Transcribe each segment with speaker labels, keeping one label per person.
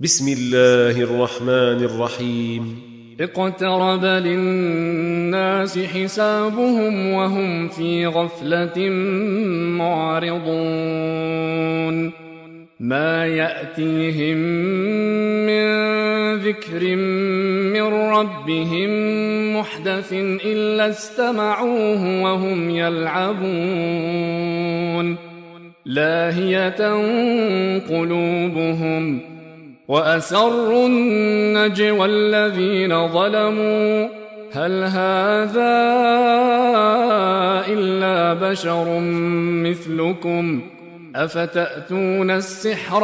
Speaker 1: بسم الله الرحمن الرحيم
Speaker 2: اقترب للناس حسابهم وهم في غفلة معرضون ما يأتيهم من ذكر من ربهم محدث إلا استمعوه وهم يلعبون لاهية قلوبهم وأسروا النجوى الذين ظلموا هل هذا إلا بشر مثلكم أفتأتون السحر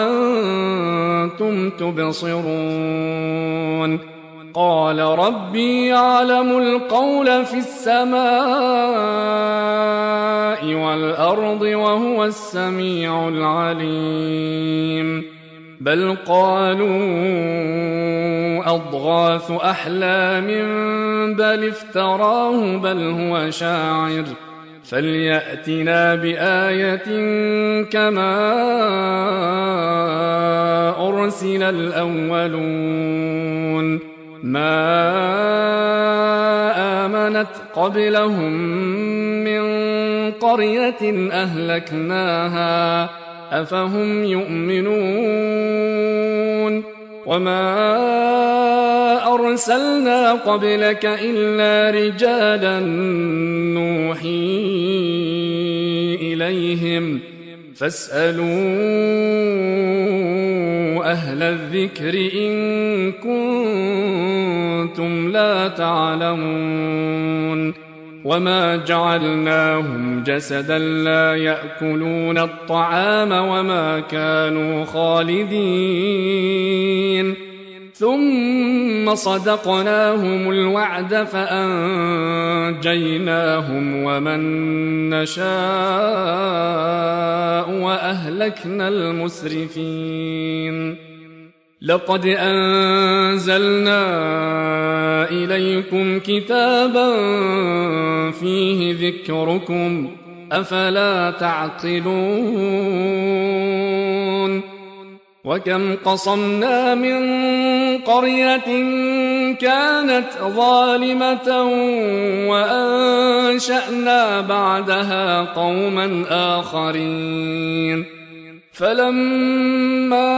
Speaker 2: وأنتم تبصرون قال ربي يعلم القول في السماء والأرض وهو السميع العليم بل قالوا أضغاث أحلام بل افتراه بل هو شاعر فليأتنا بآية كما أرسل الأولون ما آمنت قبلهم من قرية أهلكناها أفهم يؤمنون وما أرسلنا قبلك إلا رجالا نوحي إليهم فاسألوا أهل الذكر إن كنتم لا تعلمون وما جعلناهم جسدا لا يأكلون الطعام وما كانوا خالدين ثم صدقناهم الوعد فأنجيناهم ومن نشاء وأهلكنا المسرفين لقد أنزلنا إليكم كتابا فيه ذكركم أفلا تعقلون وكم قصمنا من قرية كانت ظالمة وأنشأنا بعدها قوما آخرين فلما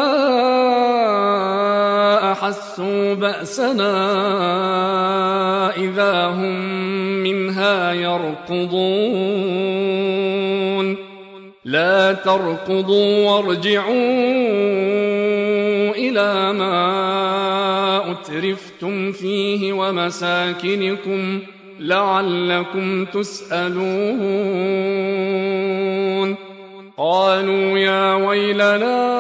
Speaker 2: أحسوا بأسنا إذا هم منها يركضون لا تركضوا وارجعوا إلى ما أترفتم فيه ومساكنكم لعلكم تسألون قالوا يا ويلنا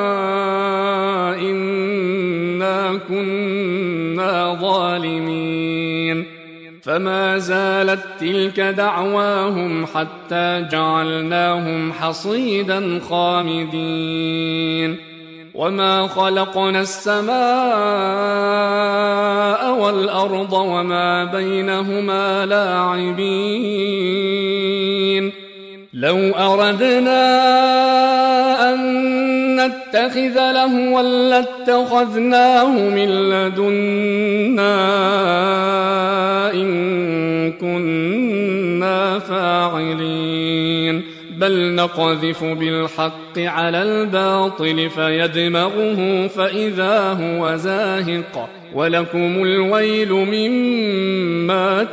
Speaker 2: إنا كنا ظالمين فما زالت تلك دعواهم حتى جعلناهم حصيدا خامدين وما خلقنا السماء والأرض وما بينهما لاعبين لو أردنا أن نتخذ لهوا لاتخذناه من لدنا إن كنا فاعلين بل نقذف بالحق على الباطل فيدمغه فإذا هو زاهق ولكم الويل مما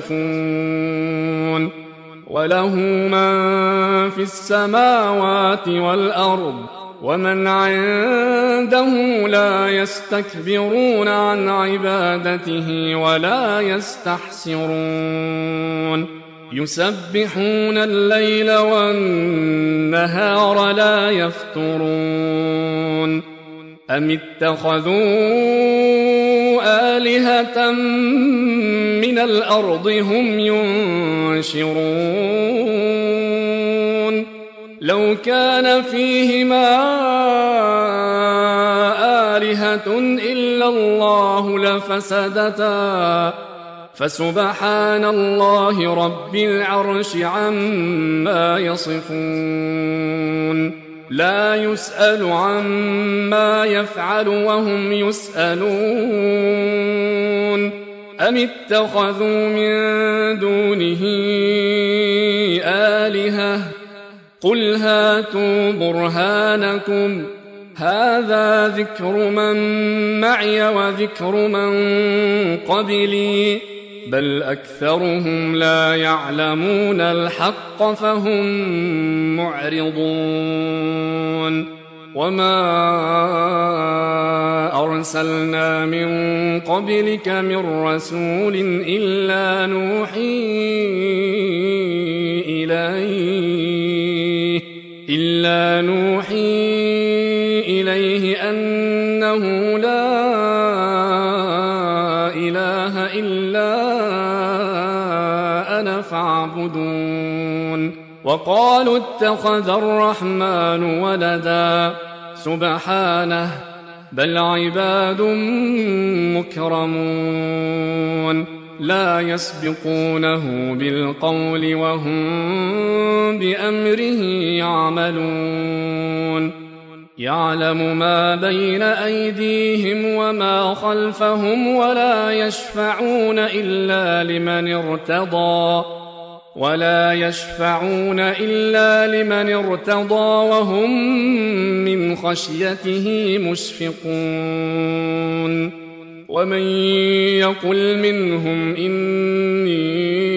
Speaker 2: تصفون وله من في السماوات والأرض ومن عنده لا يستكبرون عن عبادته ولا يستحسرون يسبحون الليل والنهار لا يفترون أم اتخذوا آلهة من الأرض هم ينشرون لو كان فيهما آلهة إلا الله لفسدتا فسبحان الله رب العرش عما يصفون لا يسأل عما يفعل وهم يسألون أم اتخذوا من دونه آلهة قل هاتوا برهانكم هذا ذكر من معي وذكر من قبلي بل أكثرهم لا يعلمون الحق فهم معرضون وما أرسلنا من قبلك من رسول إلا نوحي إليه أنه لا إله إلا أنا فاعبدون وقالوا اتخذ الرحمن ولدا سبحانه بل عباد مكرمون لا يسبقونه بالقول وهم بأمره يعملون يعلم ما بين أيديهم وما خلفهم ولا يشفعون إلا لمن ارتضى وهم من خشيته مشفقون ومن يقل منهم إني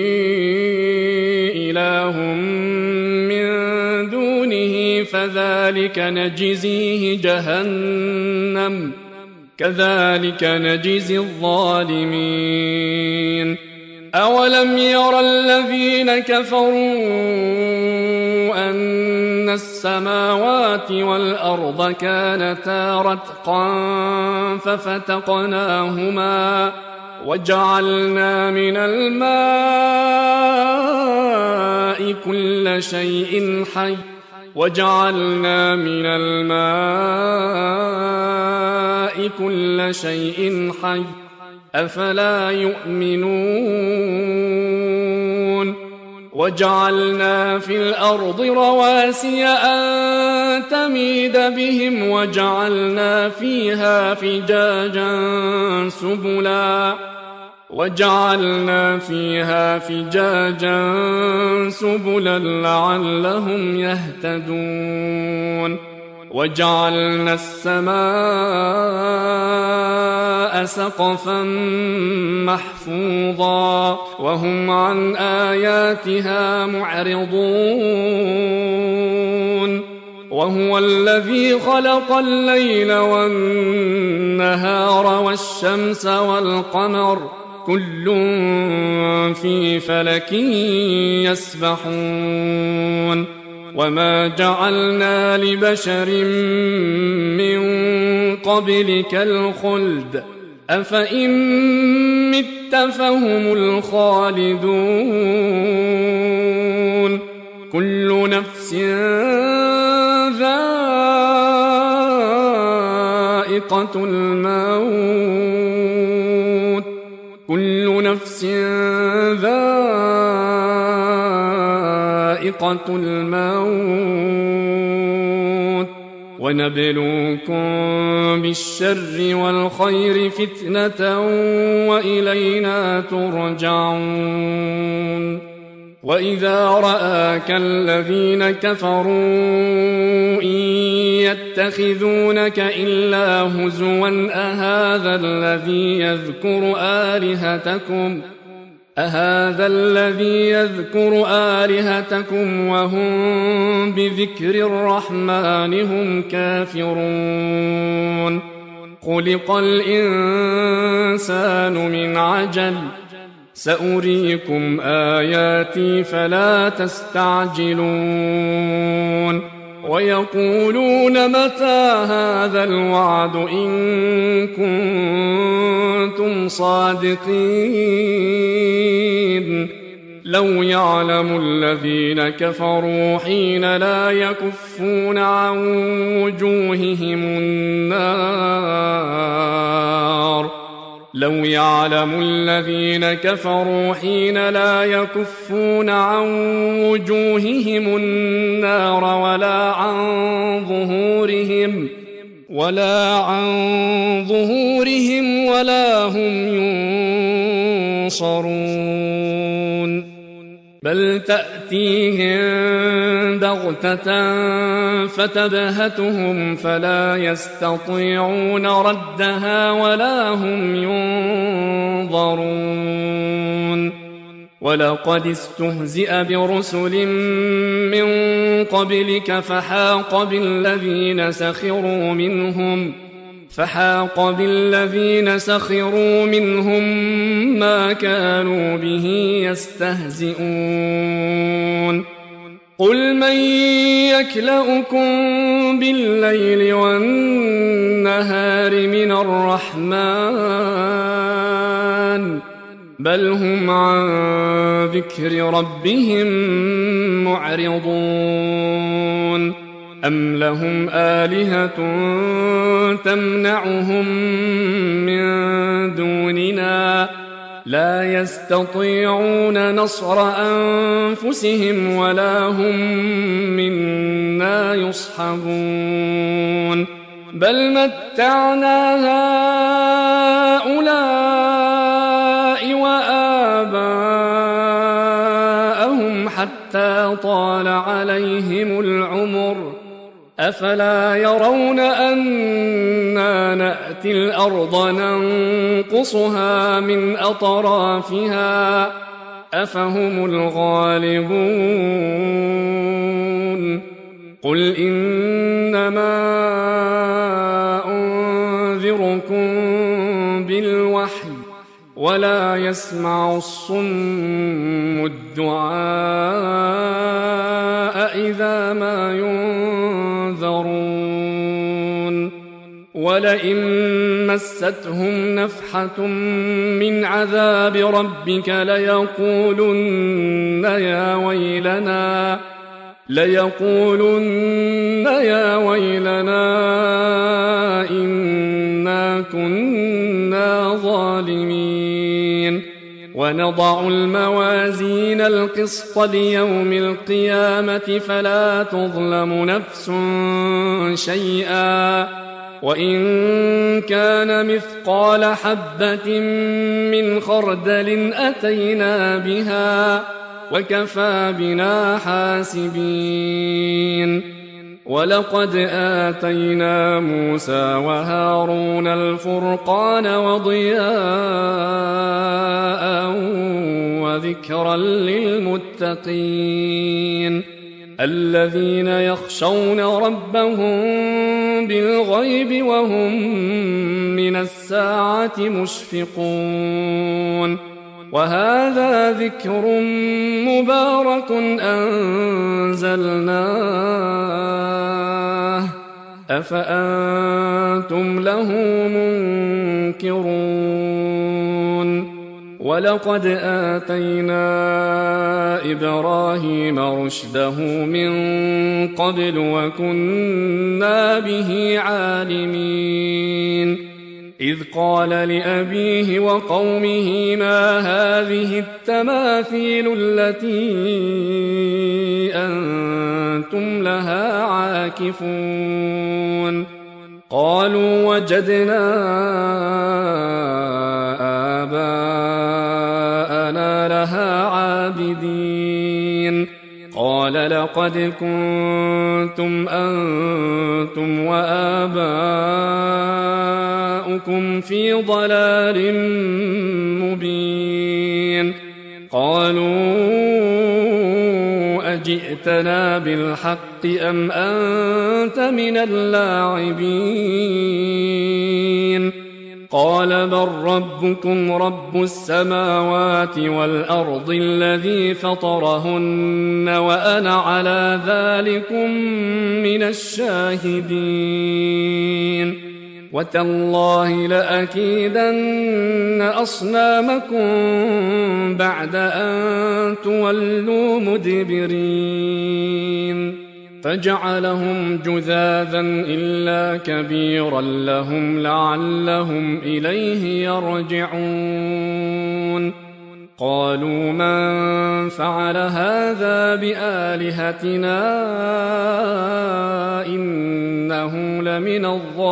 Speaker 2: إله من دونه فذلك نجزيه جهنم كذلك نجزي الظالمين أولم ير الذين كفروا أن السماوات والأرض كانتا رتقا ففتقناهما وجعلنا من الماء كل شيء حي أفلا يؤمنون وجعلنا في الأرض رواسي أن تميد بهم وجعلنا فيها فجاجا سبلا لعلهم يهتدون وجعلنا السماء سقفا محفوظا وهم عن آياتها معرضون وهو الذي خلق الليل والنهار والشمس والقمر كل في فلك يسبحون وما جعلنا لبشر من قبلك الخلد أفإن مت فهم الخالدون كل نفس ذائقة الموت ونبلوكم بالشر والخير فتنة وإلينا ترجعون وإذا رآك الذين كفروا إن يتخذونك إلا هزوا أهذا الذي يذكر آلهتكم وهم بذكر الرحمن هم كافرون خلق الإنسان من عجل سأريكم آياتي فلا تستعجلون ويقولون متى هذا الوعد إن كنتم صادقين لو يعلم الذين كفروا حين لا يكفون عن وجوههم النار لو يعلم الذين كفروا حين لا يكفون عن وجوههم النار ولا عن ظهورهم ولا هم ينصرون بل تأتيهم بغتة فتبهتهم فلا يستطيعون ردها ولا هم ينظرون ولقد استهزئ برسل من قبلك فحاق بالذين سخروا منهم ما كانوا به يستهزئون قل من يكلؤكم بالليل والنهار من الرحمن بل هم عن ذكر ربهم معرضون أم لهم آلهة تمنعهم من دوننا لا يستطيعون نصر أنفسهم ولا هم منا يصحبون بل متعنا هؤلاء وآباءهم حتى طال عليهم العمر أفلا يرون أنا نأتي الأرض ننقصها من أطرافها أفهم الغالبون قل إنما أنذركم بالوحي ولا يسمع الصم الدعاء إذا ما ينذرون ولئن مستهم نفحة من عذاب ربك ليقولن يا ويلنا إنا كنا ظالمين ونضع الموازين القسط ليوم القيامة فلا تظلم نفس شيئا وإن كان مثقال حبة من خردل أتينا بها وكفى بنا حاسبين ولقد آتينا موسى وهارون الفرقان وضياء وذكرا للمتقين الذين يخشون ربهم بالغيب وهم من الساعة مشفقون وهذا ذكر مبارك أنزلناه أفأنتم له منكرون ولقد آتينا إبراهيم رشده من قبل وكنا به عالمين إذ قال لأبيه وقومه ما هذه التماثيل التي أنتم لها عاكفون قالوا وجدنا آباءنا لها عابدين قال لقد كنتم أنتم وآباؤكم في ضلال مبين قالوا أجئتنا بالحق أم أنت من اللاعبين قال بل ربكم رب السماوات والأرض الذي فطرهن وأنا على ذلكم من الشاهدين وتالله لأكيدن أصنامكم بعد أن تولوا مدبرين فجعلهم جذاذا إلا كبيرا لهم لعلهم إليه يرجعون قالوا من فعل هذا بآلهتنا إنه لمن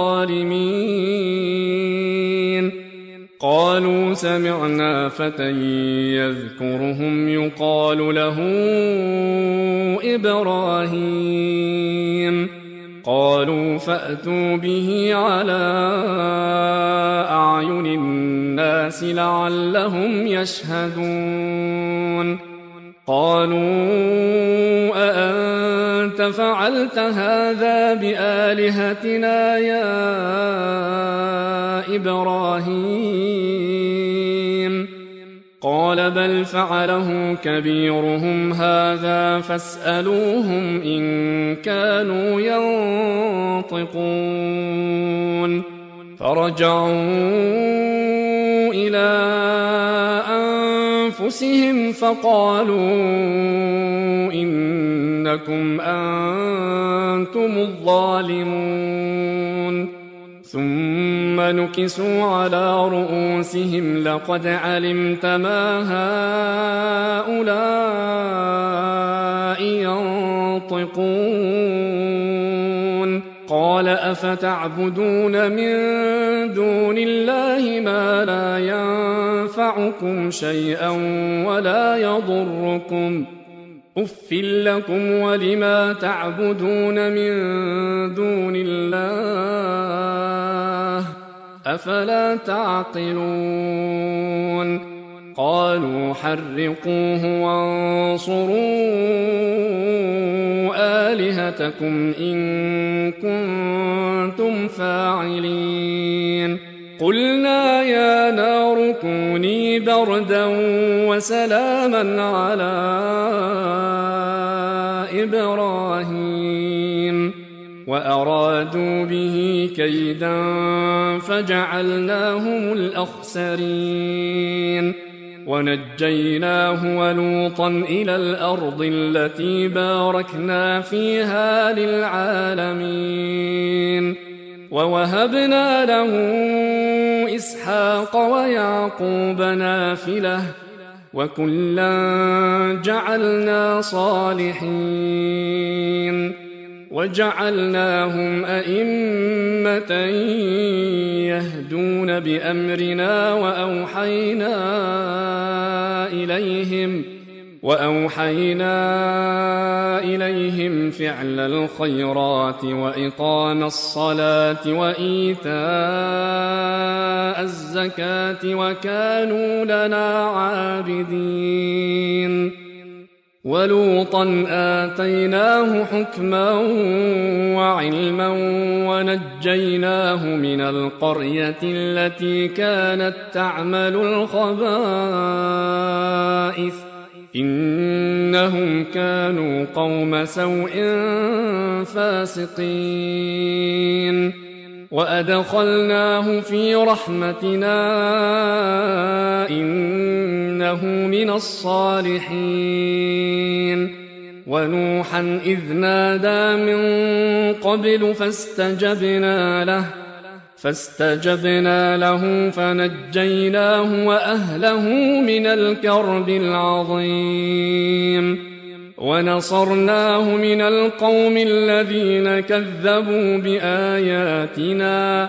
Speaker 2: الظالمين قالوا سمعنا فتى يذكرهم يقال له إبراهيم قالوا فأتوا به على أعين الناس لعلهم يشهدون قالوا أأنت فعلت هذا بآلهتنا يا إبراهيم قال بل فعله كبيرهم هذا فاسألوهم إن كانوا ينطقون فرجعوا إلى أنفسهم فقالوا إنكم أنتم الظالمون ثم نكسوا على رؤوسهم لقد علمت ما هؤلاء ينطقون قال أفتعبدون من دون الله ما لا ينفعكم شيئا ولا يضركم أف لكم ولما تعبدون من دون الله أفلا تعقلون قالوا حرقوه وانصروا آلهتكم إن كنتم فاعلين قلنا يا نار كوني بردا وسلاما على إبراهيم وأرادوا به كيدا فجعلناهم الأخسرين ونجيناه ولوطا إلى الأرض التي باركنا فيها للعالمين ووهبنا له إسحاق ويعقوب نافلة وكلا جعلنا صالحين وجعلناهم أئمة يهدون بأمرنا وأوحينا إليهم فعل الخيرات وإقام الصلاة وإيتاء الزكاة وكانوا لنا عابدين ولوطا آتيناه حكما وعلما ونجيناه من القرية التي كانت تعمل الخبائث إنهم كانوا قوم سوء فاسقين وأدخلناه في رحمتنا إنه من الصالحين ونوحا إذ نادى من قبل فاستجبنا له فنجيناه وأهله من الكرب العظيم ونصرناه من القوم الذين كذبوا بآياتنا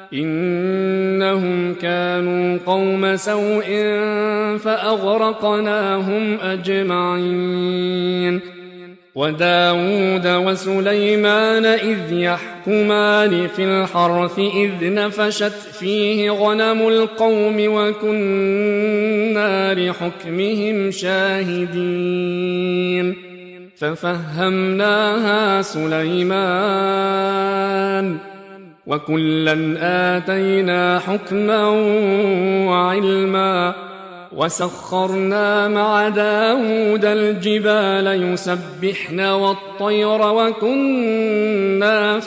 Speaker 2: إنهم كانوا قوم سوء فأغرقناهم أجمعين وداود وسليمان إذ يحكمان في الحرث إذ نفشت فيه غنم القوم وكنا لحكمهم شاهدين ففهمناها سليمان وكلا آتينا حكما وعلما وسخرنا مع داود الجبال يسبحن والطير وكنا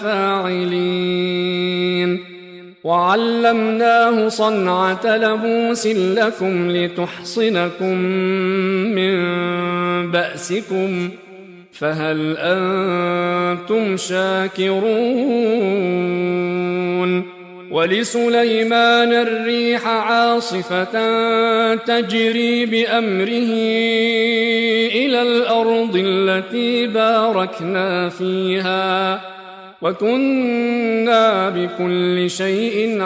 Speaker 2: فاعلين وعلمناه صنعة لبوس لكم لتحصنكم من بأسكم فهل أنتم شاكرون ولسليمان الريح عاصفة تجري بأمره إلى الأرض التي باركنا فيها وكنا بكل شيء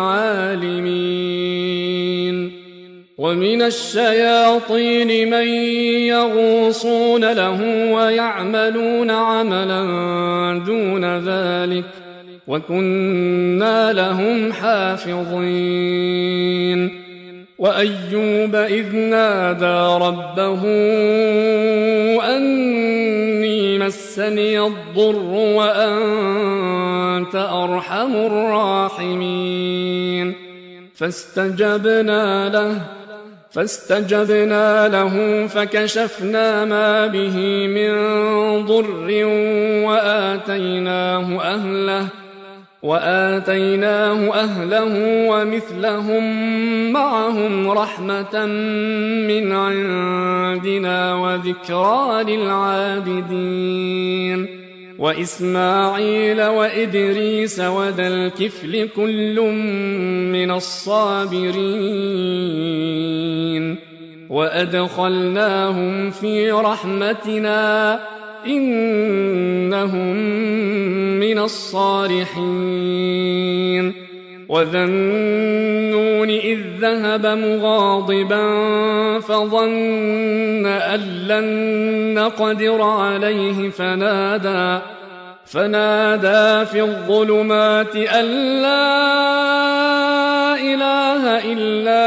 Speaker 2: عالمين ومن الشياطين من يغوصون له ويعملون عملا دون ذلك وكنا لهم حافظين وأيوب إذ نادى ربه أني مسني الضر وأنت أرحم الراحمين فاستجبنا له فكشفنا ما به من ضر وآتيناه أهله ومثلهم معهم رحمة من عندنا وذكرى للعابدين وإسماعيل وإدريس وذا الكفل كل من الصابرين وأدخلناهم في رحمتنا إنهم من الصالحين وذا النون إذ ذهب مغاضبا فظن أن لن نقدر عليه فنادى في الظلمات أن لا إله إلا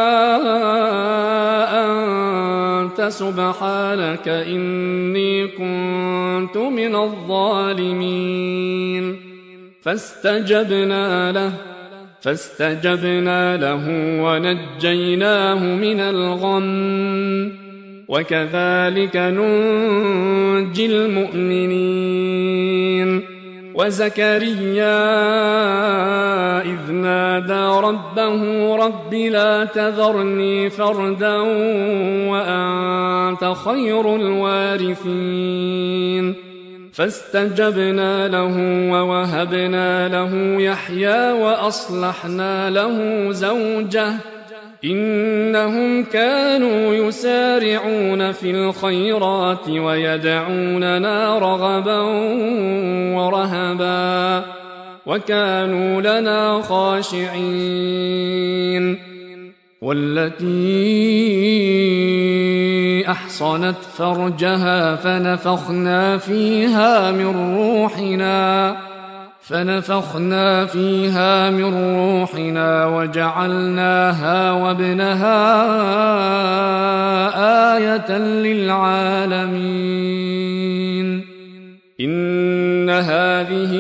Speaker 2: أنت سبحانك إني كنت من الظالمين فاستجبنا له ونجيناه من الغم وكذلك ننجي المؤمنين وزكريا إذ نادى ربه رب لا تذرني فردا وأنت خير الوارثين فاستجبنا له ووهبنا له يحيى وأصلحنا له زوجه إنهم كانوا يسارعون في الخيرات ويدعوننا رغبا ورهبا وكانوا لنا خاشعين والتي أحصنت فرجها فنفخنا فيها من روحنا وجعلناها وابنها آية للعالمين إن هذه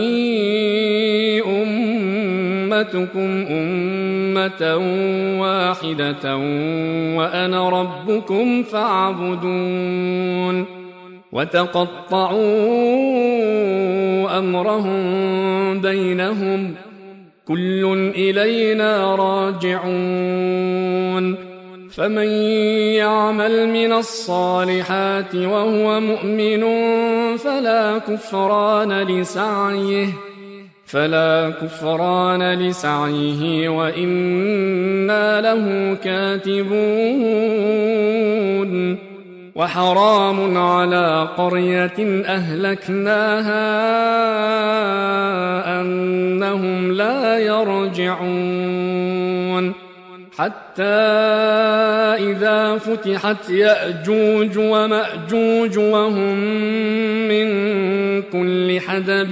Speaker 2: أمتكم أمة واحدة وأنا ربكم فاعبدون وتقطعوا أمرهم بينهم كل إلينا راجعون فمن يعمل من الصالحات وهو مؤمن فلا كفران لسعيه وإنا له كاتبون وحرام على قرية أهلكناها أنهم لا يرجعون حتى إذا فتحت يأجوج ومأجوج وهم من كل حدب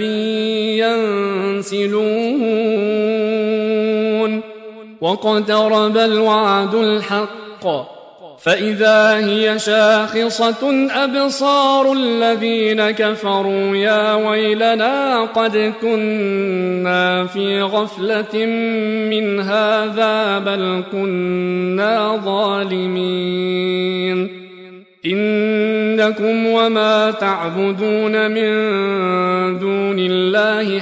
Speaker 2: ينسلون واقترب الوعد الحق فإذا هي شاخصة أبصار الذين كفروا يا ويلنا قد كنا في غفلة من هذا بل كنا ظالمين إنكم وما تعبدون من دون الله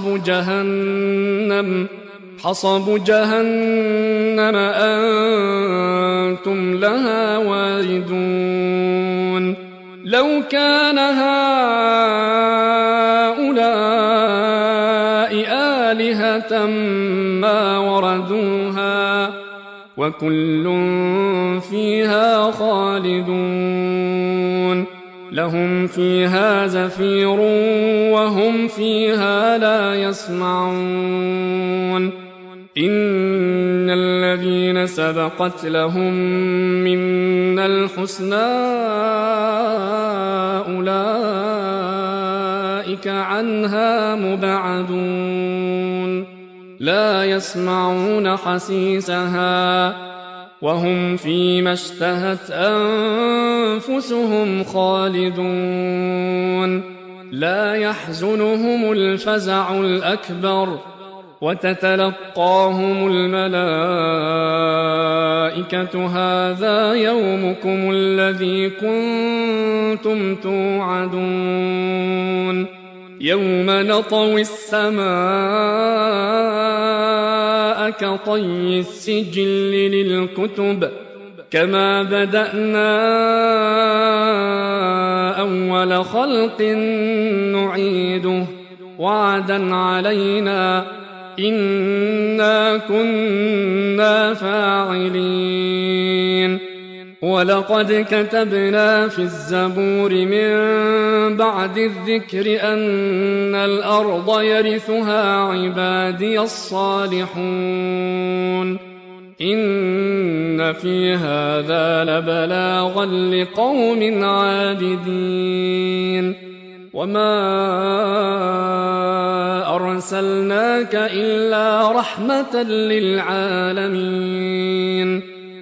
Speaker 2: حصب جهنم أنتم لها واردون لو كان هؤلاء لما وردوها وكل فيها خالدون لهم فيها زفير وهم فيها لا يسمعون إن الذين سبقت لهم منا الحسنى أولئك عنها مبعدون لا يسمعون حسيسها وهم فيما اشتهت أنفسهم خالدون لا يحزنهم الفزع الأكبر وتتلقاهم الملائكة هذا يومكم الذي كنتم توعدون يوم نطوي السماء كطي السجل للكتب كما بدأنا أول خلق نعيده وعدا علينا إنا كنا فاعلين ولقد كتبنا في الزبور من بعد الذكر أن الأرض يرثها عبادي الصالحون إن في هذا لبلاغا لقوم عابدين وما أرسلناك إلا رحمة للعالمين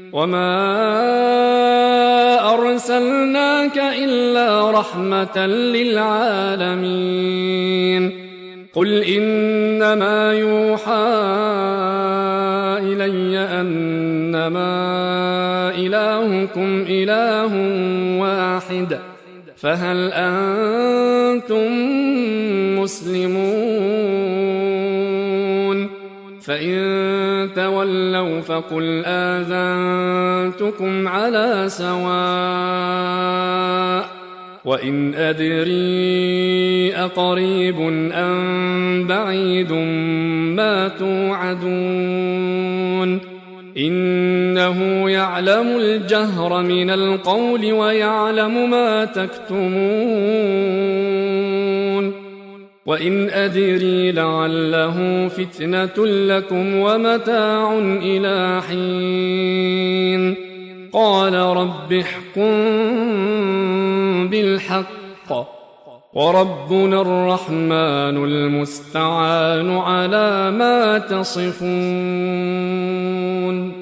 Speaker 2: قل إنما يوحى إلي أنما إلهكم إله واحد فهل أنتم مسلمون فإن تولوا فقل آذنتكم على سواء وإن أدري أقريب أم بعيد ما توعدون إنه يعلم الجهر من القول ويعلم ما تكتمون وإن أدري لعله فتنة لكم ومتاع إلى حين قال رب احكم بالحق وربنا الرحمن المستعان على ما تصفون